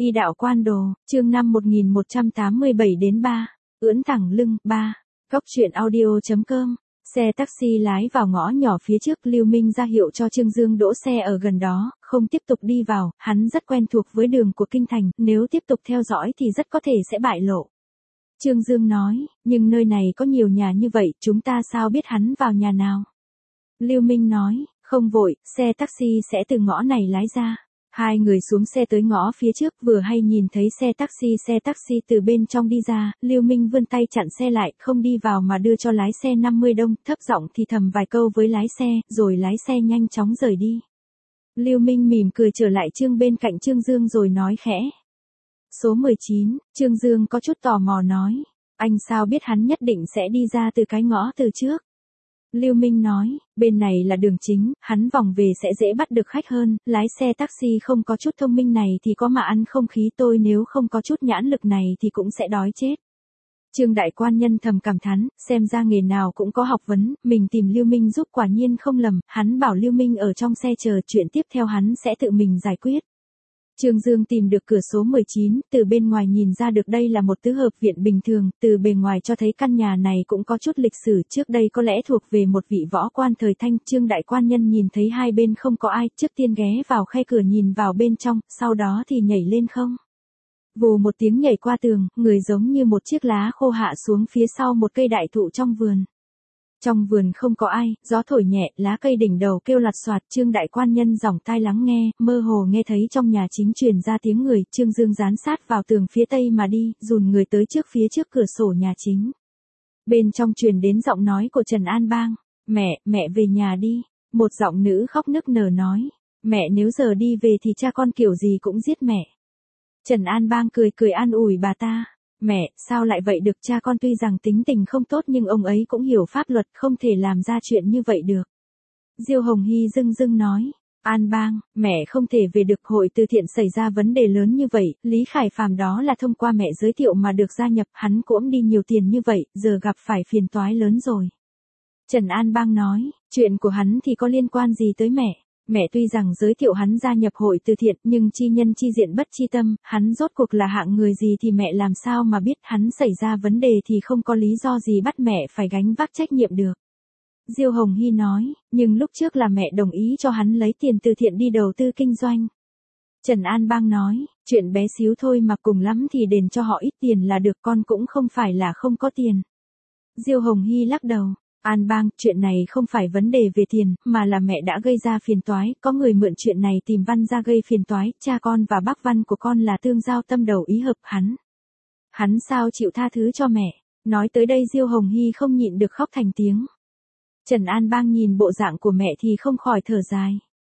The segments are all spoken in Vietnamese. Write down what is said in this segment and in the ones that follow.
Y đạo quan đồ, chương 5 1187 đến 3, ưỡn thẳng lưng, 3, Cóc truyện audio.com. Xe taxi lái vào ngõ nhỏ phía trước, Lưu Minh ra hiệu cho Trương Dương đỗ xe ở gần đó, không tiếp tục đi vào, hắn rất quen thuộc với đường của kinh thành, nếu tiếp tục theo dõi thì rất có thể sẽ bại lộ. Trương Dương nói, nhưng nơi này có nhiều nhà như vậy, chúng ta sao biết hắn vào nhà nào? Lưu Minh nói, không vội, xe taxi sẽ từ ngõ này lái ra. Hai người xuống xe tới ngõ phía trước, vừa hay nhìn thấy xe taxi từ bên trong đi ra, Lưu Minh vươn tay chặn xe lại, không đi vào mà đưa cho lái xe 50 đồng, thấp giọng thì thầm vài câu với lái xe, rồi lái xe nhanh chóng rời đi. Lưu Minh mỉm cười trở lại bên cạnh Trương Dương rồi nói khẽ. Số 19, Trương Dương có chút tò mò nói, anh sao biết hắn nhất định sẽ đi ra từ cái ngõ từ trước? Lưu Minh nói, bên này là đường chính, hắn vòng về sẽ dễ bắt được khách hơn, lái xe taxi không có chút thông minh này thì có mà ăn không khí, tôi nếu không có chút nhãn lực này thì cũng sẽ đói chết. Trương đại quan nhân thầm cảm thán, xem ra nghề nào cũng có học vấn, mình tìm Lưu Minh giúp quả nhiên không lầm, hắn bảo Lưu Minh ở trong xe chờ, chuyện tiếp theo hắn sẽ tự mình giải quyết. Trương Dương tìm được cửa số 19, từ bên ngoài nhìn ra được đây là một tứ hợp viện bình thường, từ bề ngoài cho thấy căn nhà này cũng có chút lịch sử, trước đây có lẽ thuộc về một vị võ quan thời Thanh. Trương đại quan nhân nhìn thấy hai bên không có ai, trước tiên ghé vào khe cửa nhìn vào bên trong, sau đó thì nhảy lên không. Vù một tiếng nhảy qua tường, người giống như một chiếc lá khô hạ xuống phía sau một cây đại thụ trong vườn. Trong vườn không có ai, gió thổi nhẹ, lá cây đỉnh đầu kêu lạt xoạt, Trương đại quan nhân giỏng tai lắng nghe, mơ hồ nghe thấy trong nhà chính truyền ra tiếng người, Trương Dương dán sát vào tường phía tây mà đi, dùn người tới phía trước cửa sổ nhà chính. Bên trong truyền đến giọng nói của Trần An Bang, mẹ về nhà đi, một giọng nữ khóc nức nở nói, mẹ nếu giờ đi về thì cha con kiểu gì cũng giết mẹ. Trần An Bang cười an ủi bà ta. Mẹ, sao lại vậy được, cha con tuy rằng tính tình không tốt nhưng ông ấy cũng hiểu pháp luật, không thể làm ra chuyện như vậy được. Diêu Hồng Hy dưng nói, An Bang, mẹ không thể về được, hội từ thiện xảy ra vấn đề lớn như vậy, Lý Khải Phàm đó là thông qua mẹ giới thiệu mà được gia nhập, hắn cũng đi nhiều tiền như vậy, giờ gặp phải phiền toái lớn rồi. Trần An Bang nói, chuyện của hắn thì có liên quan gì tới mẹ? Mẹ tuy rằng giới thiệu hắn gia nhập hội từ thiện nhưng chi nhân chi diện bất chi tâm, hắn rốt cuộc là hạng người gì thì mẹ làm sao mà biết, hắn xảy ra vấn đề thì không có lý do gì bắt mẹ phải gánh vác trách nhiệm được. Diêu Hồng Hy nói, nhưng lúc trước là mẹ đồng ý cho hắn lấy tiền từ thiện đi đầu tư kinh doanh. Trần An Bang nói, chuyện bé xíu thôi mà, cùng lắm thì đền cho họ ít tiền là được, con cũng không phải là không có tiền. Diêu Hồng Hy lắc đầu. An Bang, chuyện này không phải vấn đề về tiền, mà là mẹ đã gây ra phiền toái, có người mượn chuyện này tìm Văn ra gây phiền toái, cha con và bác Văn của con là tương giao tâm đầu ý hợp, hắn sao chịu tha thứ cho mẹ? Nói tới đây Diêu Hồng Hy không nhịn được khóc thành tiếng. Trần An Bang nhìn bộ dạng của mẹ thì không khỏi thở dài.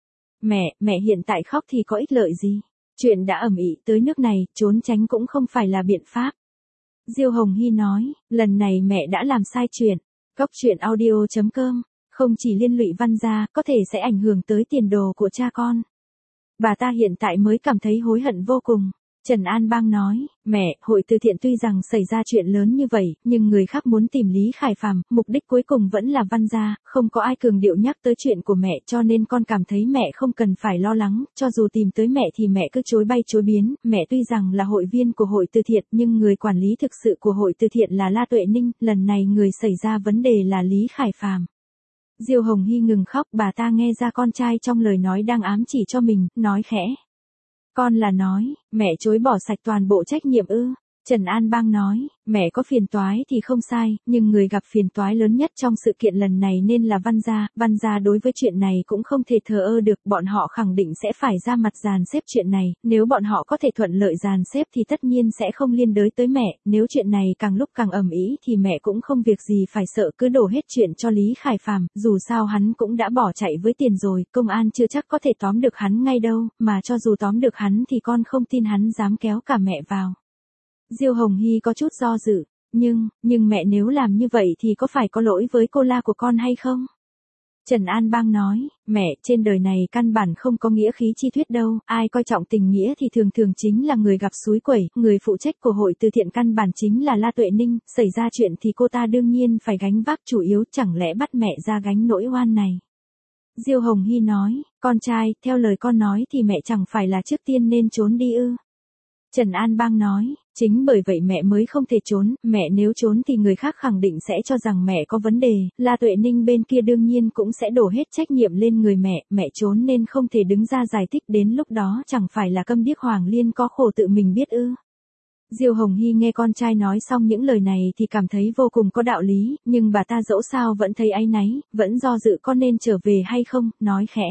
Mẹ hiện tại khóc thì có ích lợi gì? Chuyện đã ầm ĩ tới nước này, trốn tránh cũng không phải là biện pháp. Diêu Hồng Hy nói, lần này mẹ đã làm sai chuyện. Cóc truyện audio.com, không chỉ liên lụy Văn gia, có thể sẽ ảnh hưởng tới tiền đồ của cha con. Bà ta hiện tại mới cảm thấy hối hận vô cùng. Trần An Bang nói, mẹ, hội từ thiện tuy rằng xảy ra chuyện lớn như vậy, nhưng người khác muốn tìm Lý Khải Phàm, mục đích cuối cùng vẫn là Văn gia, không có ai cường điệu nhắc tới chuyện của mẹ, cho nên con cảm thấy mẹ không cần phải lo lắng, cho dù tìm tới mẹ thì mẹ cứ chối bay chối biến, mẹ tuy rằng là hội viên của hội từ thiện nhưng người quản lý thực sự của hội từ thiện là La Tuệ Ninh, lần này người xảy ra vấn đề là Lý Khải Phàm. Diêu Hồng Hy ngừng khóc, bà ta nghe ra con trai trong lời nói đang ám chỉ cho mình, nói khẽ. Con là nói, mẹ chối bỏ sạch toàn bộ trách nhiệm ư? Trần An Bang nói, mẹ có phiền toái thì không sai, nhưng người gặp phiền toái lớn nhất trong sự kiện lần này nên là Văn gia đối với chuyện này cũng không thể thờ ơ được, bọn họ khẳng định sẽ phải ra mặt dàn xếp chuyện này, nếu bọn họ có thể thuận lợi dàn xếp thì tất nhiên sẽ không liên đới tới mẹ, nếu chuyện này càng lúc càng ầm ĩ thì mẹ cũng không việc gì phải sợ, cứ đổ hết chuyện cho Lý Khải Phàm, dù sao hắn cũng đã bỏ chạy với tiền rồi, công an chưa chắc có thể tóm được hắn ngay đâu, mà cho dù tóm được hắn thì con không tin hắn dám kéo cả mẹ vào. Diêu Hồng Hy có chút do dự, nhưng mẹ nếu làm như vậy thì có phải có lỗi với cô La của con hay không? Trần An Bang nói, mẹ, trên đời này căn bản không có nghĩa khí chi thuyết đâu, ai coi trọng tình nghĩa thì thường chính là người gặp xúi quẩy, người phụ trách của hội từ thiện căn bản chính là La Tuệ Ninh, xảy ra chuyện thì cô ta đương nhiên phải gánh vác chủ yếu, chẳng lẽ bắt mẹ ra gánh nỗi oan này? Diêu Hồng Hy nói, con trai, theo lời con nói thì mẹ chẳng phải là trước tiên nên trốn đi ư? Trần An Bang nói, chính bởi vậy mẹ mới không thể trốn, mẹ nếu trốn thì người khác khẳng định sẽ cho rằng mẹ có vấn đề, La Tuệ Ninh bên kia đương nhiên cũng sẽ đổ hết trách nhiệm lên người mẹ trốn nên không thể đứng ra giải thích, đến lúc đó chẳng phải là câm điếc Hoàng Liên có khổ tự mình biết ư. Diêu Hồng Hy nghe con trai nói xong những lời này thì cảm thấy vô cùng có đạo lý, nhưng bà ta dẫu sao vẫn thấy áy náy, vẫn do dự con nên trở về hay không, nói khẽ.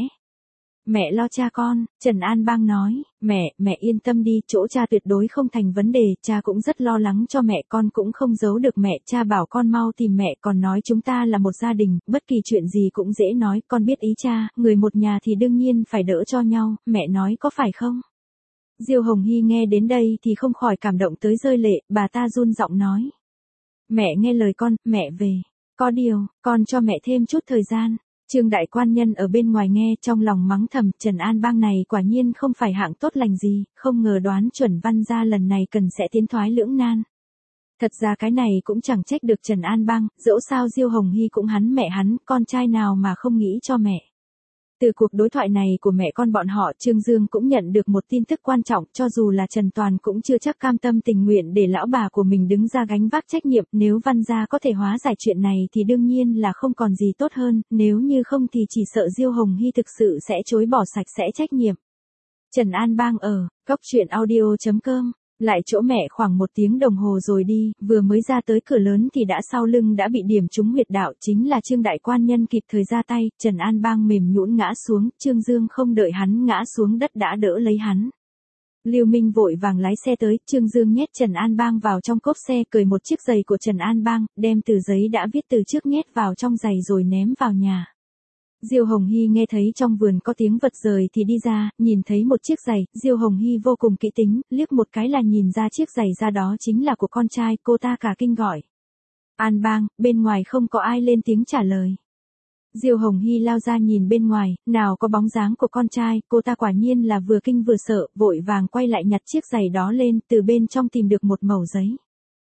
Mẹ lo cha con, Trần An Bang nói, mẹ yên tâm đi, chỗ cha tuyệt đối không thành vấn đề, cha cũng rất lo lắng cho mẹ, con cũng không giấu được mẹ, cha bảo con mau tìm mẹ, còn nói chúng ta là một gia đình, bất kỳ chuyện gì cũng dễ nói, con biết ý cha, người một nhà thì đương nhiên phải đỡ cho nhau, mẹ nói có phải không? Diêu Hồng Hy nghe đến đây thì không khỏi cảm động tới rơi lệ, bà ta run giọng nói. Mẹ nghe lời con, mẹ về, có điều, con cho mẹ thêm chút thời gian. Trương đại quan nhân ở bên ngoài nghe trong lòng mắng thầm, Trần An Bang này quả nhiên không phải hạng tốt lành gì, không ngờ đoán chuẩn Văn gia lần này cần sẽ tiến thoái lưỡng nan. Thật ra cái này cũng chẳng trách được Trần An Bang, dẫu sao Diêu Hồng Hy cũng hắn mẹ hắn, con trai nào mà không nghĩ cho mẹ. Từ cuộc đối thoại này của mẹ con bọn họ, Trương Dương cũng nhận được một tin tức quan trọng, cho dù là Trần Toàn cũng chưa chắc cam tâm tình nguyện để lão bà của mình đứng ra gánh vác trách nhiệm, nếu Văn gia có thể hóa giải chuyện này thì đương nhiên là không còn gì tốt hơn, nếu như không thì chỉ sợ Diêu Hồng Hy thực sự sẽ chối bỏ sạch sẽ trách nhiệm. Trần An Bang ở, goctruyện.audio.com. Lại chỗ mẹ khoảng 1 tiếng đồng hồ rồi đi, vừa mới ra tới cửa lớn thì đã sau lưng đã bị điểm trúng huyệt đạo, chính là Trương đại quan nhân kịp thời ra tay, Trần An Bang mềm nhũn ngã xuống, Trương Dương không đợi hắn ngã xuống đất đã đỡ lấy hắn. Lưu Minh vội vàng lái xe tới, Trương Dương nhét Trần An Bang vào trong cốp xe, cởi một chiếc giày của Trần An Bang, đem tờ giấy đã viết từ trước nhét vào trong giày rồi ném vào nhà. Diêu Hồng Hy nghe thấy trong vườn có tiếng vật rời thì đi ra, nhìn thấy một chiếc giày, Diêu Hồng Hy vô cùng kỹ tính, liếc một cái là nhìn ra chiếc giày ra đó chính là của con trai, cô ta cả kinh gọi. An Bang, bên ngoài không có ai lên tiếng trả lời. Diêu Hồng Hy lao ra nhìn bên ngoài, nào có bóng dáng của con trai, cô ta quả nhiên là vừa kinh vừa sợ, vội vàng quay lại nhặt chiếc giày đó lên, từ bên trong tìm được một mẩu giấy.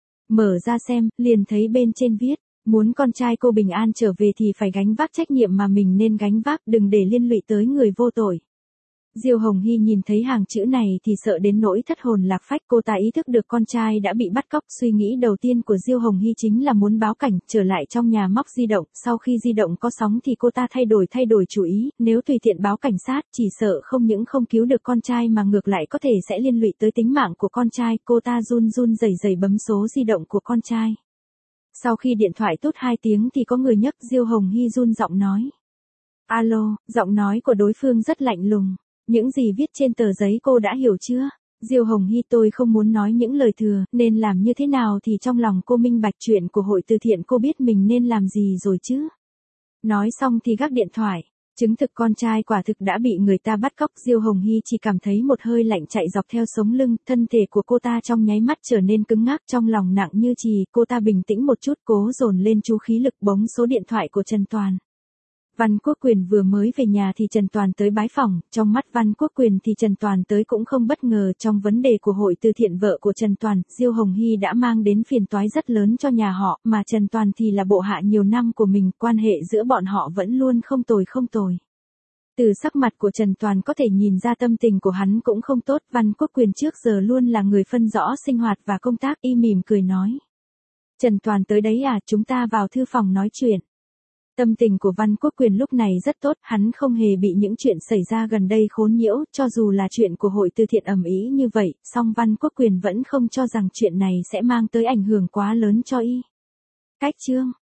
Mở ra xem, liền thấy bên trên viết. Muốn con trai cô bình an trở về thì phải gánh vác trách nhiệm mà mình nên gánh vác, đừng để liên lụy tới người vô tội. Diêu Hồng Hy nhìn thấy hàng chữ này thì sợ đến nỗi thất hồn lạc phách, cô ta ý thức được con trai đã bị bắt cóc, suy nghĩ đầu tiên của Diêu Hồng Hy chính là muốn báo cảnh, trở lại trong nhà móc di động, sau khi di động có sóng thì cô ta thay đổi chủ ý, nếu tùy tiện báo cảnh sát, chỉ sợ không những không cứu được con trai mà ngược lại có thể sẽ liên lụy tới tính mạng của con trai, cô ta run rẩy bấm số di động của con trai. Sau khi điện thoại tút 2 tiếng thì có người nhấc, Diêu Hồng Hy run giọng nói. Alo, giọng nói của đối phương rất lạnh lùng. Những gì viết trên tờ giấy cô đã hiểu chưa? Diêu Hồng Hy, tôi không muốn nói những lời thừa, nên làm như thế nào thì trong lòng cô minh bạch, chuyện của hội từ thiện cô biết mình nên làm gì rồi chứ? Nói xong thì gác điện thoại. Chứng thực con trai quả thực đã bị người ta bắt cóc, Diêu Hồng Hy chỉ cảm thấy một hơi lạnh chạy dọc theo sống lưng, thân thể của cô ta trong nháy mắt trở nên cứng ngắc, trong lòng nặng như chì, cô ta bình tĩnh một chút, cố dồn lên chú khí lực, bấm số điện thoại của Trần Toàn. Văn Quốc Quyền vừa mới về nhà thì Trần Toàn tới bái phỏng, trong mắt Văn Quốc Quyền thì Trần Toàn tới cũng không bất ngờ, trong vấn đề của hội từ thiện vợ của Trần Toàn, Diêu Hồng Hy đã mang đến phiền toái rất lớn cho nhà họ, mà Trần Toàn thì là bộ hạ nhiều năm của mình, quan hệ giữa bọn họ vẫn luôn không tồi. Từ sắc mặt của Trần Toàn có thể nhìn ra tâm tình của hắn cũng không tốt, Văn Quốc Quyền trước giờ luôn là người phân rõ sinh hoạt và công tác, y mỉm cười nói. Trần Toàn tới đấy à, chúng ta vào thư phòng nói chuyện. Tâm tình của Văn Quốc Quyền lúc này rất tốt, hắn không hề bị những chuyện xảy ra gần đây khốn nhiễu, cho dù là chuyện của hội từ thiện ầm ĩ như vậy, song Văn Quốc Quyền vẫn không cho rằng chuyện này sẽ mang tới ảnh hưởng quá lớn cho y. Cách chương